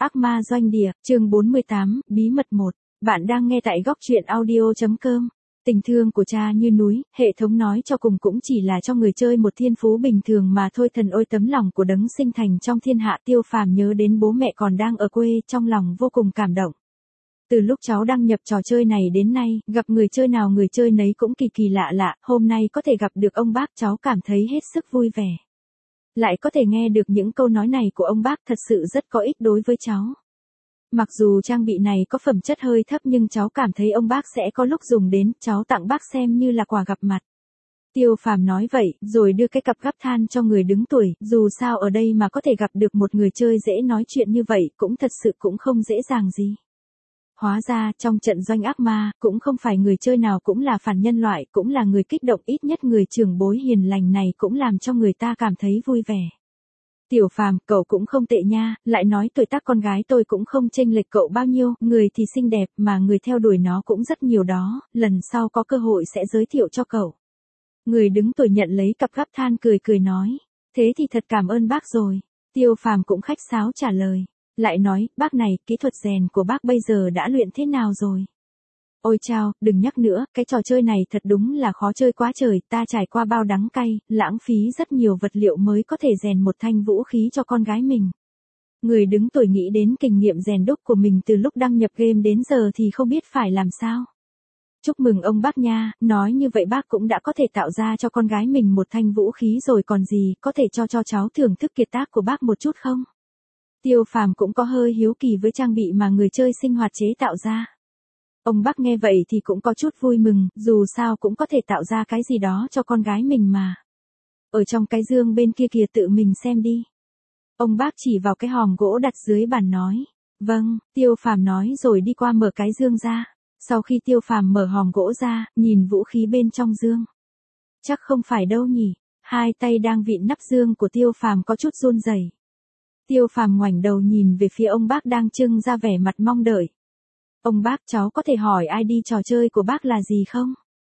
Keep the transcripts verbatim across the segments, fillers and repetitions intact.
Ác ma doanh địa, chương bốn mươi tám, bí mật một. Bạn đang nghe tại góc truyện audio.com. Tình thương của cha như núi, hệ thống nói cho cùng cũng chỉ là cho người chơi một thiên phú bình thường mà thôi. Thần ôi, tấm lòng của đấng sinh thành trong thiên hạ. Tiêu Phàm nhớ đến bố mẹ còn đang ở quê, trong lòng vô cùng cảm động. Từ lúc cháu đăng nhập trò chơi này đến nay, gặp người chơi nào người chơi nấy cũng kỳ kỳ lạ lạ, hôm nay có thể gặp được ông bác, cháu cảm thấy hết sức vui vẻ. Lại có thể nghe được những câu nói này của ông bác thật sự rất có ích đối với cháu. Mặc dù trang bị này có phẩm chất hơi thấp nhưng cháu cảm thấy ông bác sẽ có lúc dùng đến, cháu tặng bác xem như là quà gặp mặt. Tiêu Phàm nói vậy, rồi đưa cái cặp gắp than cho người đứng tuổi, dù sao ở đây mà có thể gặp được một người chơi dễ nói chuyện như vậy, cũng thật sự cũng không dễ dàng gì. Hóa ra, trong trận doanh ác ma, cũng không phải người chơi nào cũng là phản nhân loại, cũng là người kích động, ít nhất người trưởng bối hiền lành này cũng làm cho người ta cảm thấy vui vẻ. Tiểu Phàm, cậu cũng không tệ nha, lại nói tuổi tác con gái tôi cũng không chênh lệch cậu bao nhiêu, người thì xinh đẹp mà người theo đuổi nó cũng rất nhiều đó, lần sau có cơ hội sẽ giới thiệu cho cậu. Người đứng tuổi nhận lấy cặp gắp than cười cười nói, thế thì thật cảm ơn bác rồi. Tiêu Phàm cũng khách sáo trả lời. Lại nói, bác này, kỹ thuật rèn của bác bây giờ đã luyện thế nào rồi? Ôi chao, đừng nhắc nữa, cái trò chơi này thật đúng là khó chơi quá trời, ta trải qua bao đắng cay, lãng phí rất nhiều vật liệu mới có thể rèn một thanh vũ khí cho con gái mình. Người đứng tuổi nghĩ đến kinh nghiệm rèn đúc của mình từ lúc đăng nhập game đến giờ thì không biết phải làm sao. Chúc mừng ông bác nha, nói như vậy bác cũng đã có thể tạo ra cho con gái mình một thanh vũ khí rồi còn gì, có thể cho cho cháu thưởng thức kiệt tác của bác một chút không? Tiêu Phàm cũng có hơi hiếu kỳ với trang bị mà người chơi sinh hoạt chế tạo ra. Ông bác nghe vậy thì cũng có chút vui mừng, dù sao cũng có thể tạo ra cái gì đó cho con gái mình mà. Ở trong cái dương bên kia kìa, tự mình xem đi. Ông bác chỉ vào cái hòm gỗ đặt dưới bàn nói. Vâng, Tiêu Phàm nói rồi đi qua mở cái dương ra. Sau khi Tiêu Phàm mở hòm gỗ ra, nhìn vũ khí bên trong dương. Chắc không phải đâu nhỉ, hai tay đang vịn nắp dương của Tiêu Phàm có chút run rẩy. Tiêu Phàm ngoảnh đầu nhìn về phía ông bác đang trưng ra vẻ mặt mong đợi. Ông bác, cháu có thể hỏi i đê trò chơi của bác là gì không?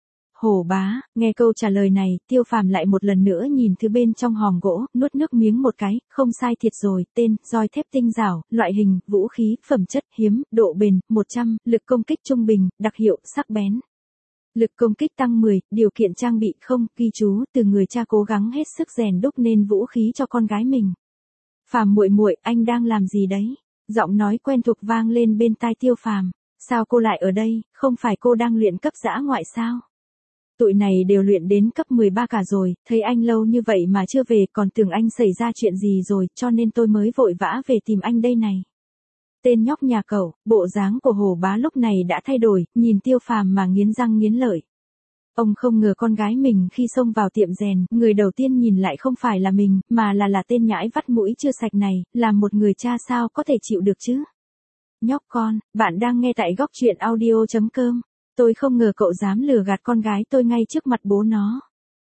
Hổ bá, nghe câu trả lời này, Tiêu Phàm lại một lần nữa nhìn thứ bên trong hòm gỗ, nuốt nước miếng một cái, không sai thiệt rồi, tên, roi thép tinh rảo, loại hình, vũ khí, phẩm chất, hiếm, độ bền, một trăm, lực công kích trung bình, đặc hiệu, sắc bén. Lực công kích tăng mười, điều kiện trang bị không, ghi chú, từ người cha cố gắng hết sức rèn đúc nên vũ khí cho con gái mình. Phàm muội muội, anh đang làm gì đấy? Giọng nói quen thuộc vang lên bên tai Tiêu Phàm. Sao cô lại ở đây, không phải cô đang luyện cấp dã ngoại sao? Tụi này đều luyện đến cấp mười ba cả rồi, thấy anh lâu như vậy mà chưa về, còn tưởng anh xảy ra chuyện gì rồi, cho nên tôi mới vội vã về tìm anh đây này. Tên nhóc nhà cậu, bộ dáng của Hổ bá lúc này đã thay đổi, nhìn Tiêu Phàm mà nghiến răng nghiến lợi. Ông không ngờ con gái mình khi xông vào tiệm rèn, người đầu tiên nhìn lại không phải là mình, mà là là tên nhãi vắt mũi chưa sạch này, là một người cha sao có thể chịu được chứ? Nhóc con, bạn đang nghe tại góc truyện audio.com. Tôi không ngờ cậu dám lừa gạt con gái tôi ngay trước mặt bố nó.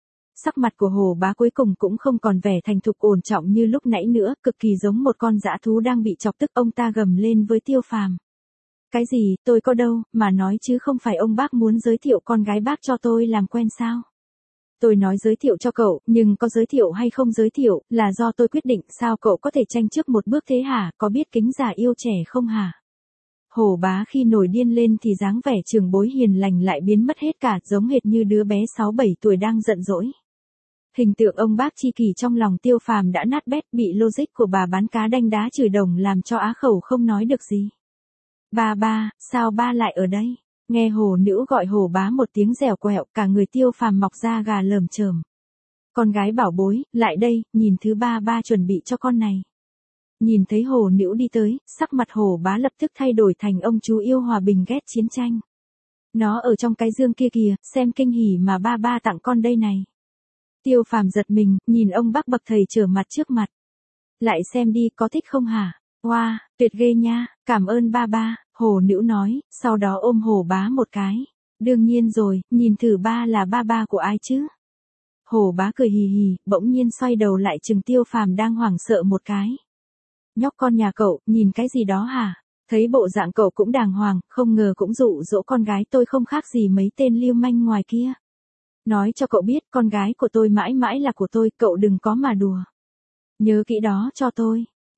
Sắc mặt của Hổ bá cuối cùng cũng không còn vẻ thành thục ổn trọng như lúc nãy nữa, cực kỳ giống một con dã thú đang bị chọc tức. Ông ta gầm lên với Tiêu Phàm. Cái gì, tôi có đâu, mà nói chứ không phải ông bác muốn giới thiệu con gái bác cho tôi làm quen sao? Tôi nói giới thiệu cho cậu, nhưng có giới thiệu hay không giới thiệu, là do tôi quyết định, sao cậu có thể tranh trước một bước thế hả, có biết kính già yêu trẻ không hả? Hổ bá khi nổi điên lên thì dáng vẻ trưởng bối hiền lành lại biến mất hết cả, giống hệt như đứa bé sáu bảy tuổi đang giận dỗi. Hình tượng ông bác chi kỷ trong lòng Tiêu Phàm đã nát bét, bị logic của bà bán cá đanh đá chửi đồng làm cho á khẩu không nói được gì. Ba ba, sao ba lại ở đây? Nghe hổ nữ gọi Hổ bá một tiếng dẻo quẹo, cả người Tiêu Phàm mọc da gà lởm chởm. Con gái bảo bối, lại đây, nhìn thứ ba ba chuẩn bị cho con này. Nhìn thấy hổ nữ đi tới, sắc mặt Hổ bá lập tức thay đổi thành ông chú yêu hòa bình ghét chiến tranh. Nó ở trong cái dương kia kìa, xem kinh hỉ mà ba ba tặng con đây này. Tiêu Phàm giật mình, nhìn ông bác bậc thầy trở mặt trước mặt. Lại xem đi, có thích không hả? Wow, tuyệt ghê nha, cảm ơn ba ba, hổ nữ nói, sau đó ôm Hổ bá một cái. Đương nhiên rồi, nhìn thử ba là ba ba của ai chứ? Hổ bá cười hì hì, bỗng nhiên xoay đầu lại chừng Tiêu Phàm đang hoảng sợ một cái. Nhóc con nhà cậu, nhìn cái gì đó hả? Thấy bộ dạng cậu cũng đàng hoàng, không ngờ cũng dụ dỗ con gái tôi không khác gì mấy tên lưu manh ngoài kia. Nói cho cậu biết, con gái của tôi mãi mãi là của tôi, cậu đừng có mà đùa. Nhớ kỹ đó cho tôi.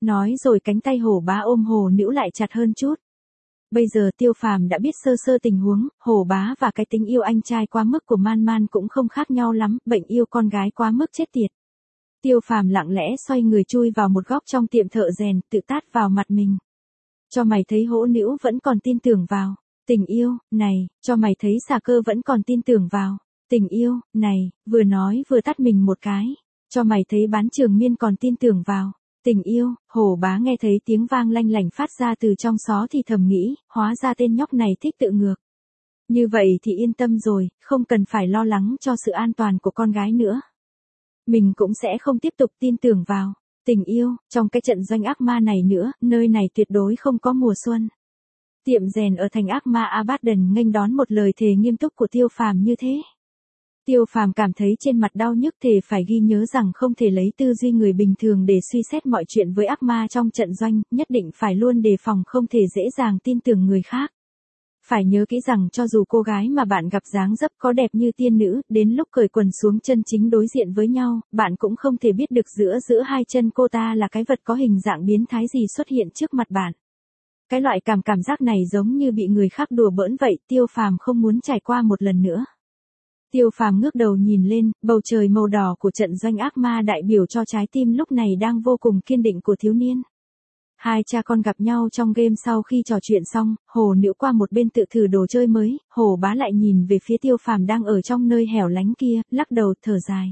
Nói rồi cánh tay Hổ Bá ôm Hồ Nữu lại chặt hơn chút. Bây giờ Tiêu Phàm đã biết sơ sơ tình huống, Hổ Bá và cái tính yêu anh trai quá mức của Man Man cũng không khác nhau lắm, bệnh yêu con gái quá mức chết tiệt. Tiêu Phàm lặng lẽ xoay người chui vào một góc trong tiệm thợ rèn, tự tát vào mặt mình. Cho mày thấy Hổ Nữu vẫn còn tin tưởng vào tình yêu này, cho mày thấy xà cơ vẫn còn tin tưởng vào tình yêu này, vừa nói vừa tát mình một cái. Cho mày thấy bán trường miên còn tin tưởng vào tình yêu. Hổ Bá nghe thấy tiếng vang lanh lảnh phát ra từ trong xó thì thầm nghĩ, hóa ra tên nhóc này thích tự ngược. Như vậy thì yên tâm rồi, không cần phải lo lắng cho sự an toàn của con gái nữa. Mình cũng sẽ không tiếp tục tin tưởng vào tình yêu, trong cái trận doanh ác ma này nữa, nơi này tuyệt đối không có mùa xuân. Tiệm rèn ở thành ác ma Abaddon nghênh đón một lời thề nghiêm túc của Tiêu Phàm như thế. Tiêu Phàm cảm thấy trên mặt đau nhức, thề phải ghi nhớ rằng không thể lấy tư duy người bình thường để suy xét mọi chuyện với ác ma trong trận doanh, nhất định phải luôn đề phòng, không thể dễ dàng tin tưởng người khác. Phải nhớ kỹ rằng cho dù cô gái mà bạn gặp dáng dấp có đẹp như tiên nữ, đến lúc cởi quần xuống chân chính đối diện với nhau, bạn cũng không thể biết được giữa giữa hai chân cô ta là cái vật có hình dạng biến thái gì xuất hiện trước mặt bạn. Cái loại cảm cảm giác này giống như bị người khác đùa bỡn vậy, Tiêu Phàm không muốn trải qua một lần nữa. Tiêu Phàm ngước đầu nhìn lên, bầu trời màu đỏ của trận doanh ác ma đại biểu cho trái tim lúc này đang vô cùng kiên định của thiếu niên. Hai cha con gặp nhau trong game, sau khi trò chuyện xong, Hồ Nữu qua một bên tự thử đồ chơi mới, Hồ Bá lại nhìn về phía Tiêu Phàm đang ở trong nơi hẻo lánh kia, lắc đầu thở dài.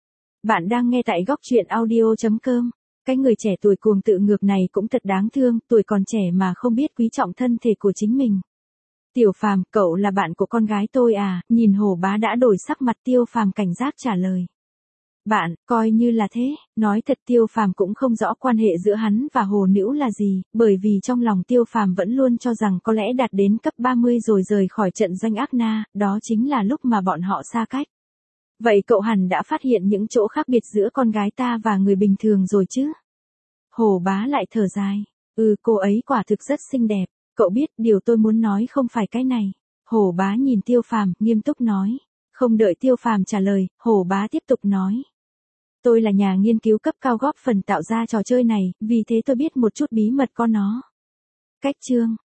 Bạn đang nghe tại góc truyện audio chấm com. Cái người trẻ tuổi cuồng tự ngược này cũng thật đáng thương, tuổi còn trẻ mà không biết quý trọng thân thể của chính mình. Tiểu Phàm, cậu là bạn của con gái tôi à? Nhìn Hồ Bá đã đổi sắc mặt, Tiêu Phàm cảnh giác trả lời. Bạn, coi như là thế. Nói thật, Tiêu Phàm cũng không rõ quan hệ giữa hắn và Hồ Nữu là gì, bởi vì trong lòng Tiêu Phàm vẫn luôn cho rằng có lẽ đạt đến cấp ba mươi rồi rời khỏi trận doanh ác na, đó chính là lúc mà bọn họ xa cách. Vậy cậu hẳn đã phát hiện những chỗ khác biệt giữa con gái ta và người bình thường rồi chứ? Hồ Bá lại thở dài. Ừ, cô ấy quả thực rất xinh đẹp. Cậu biết, điều tôi muốn nói không phải cái này. Hồ Bá nhìn Tiêu Phàm, nghiêm túc nói. Không đợi Tiêu Phàm trả lời, Hồ Bá tiếp tục nói. Tôi là nhà nghiên cứu cấp cao góp phần tạo ra trò chơi này, vì thế tôi biết một chút bí mật có nó. Cách chương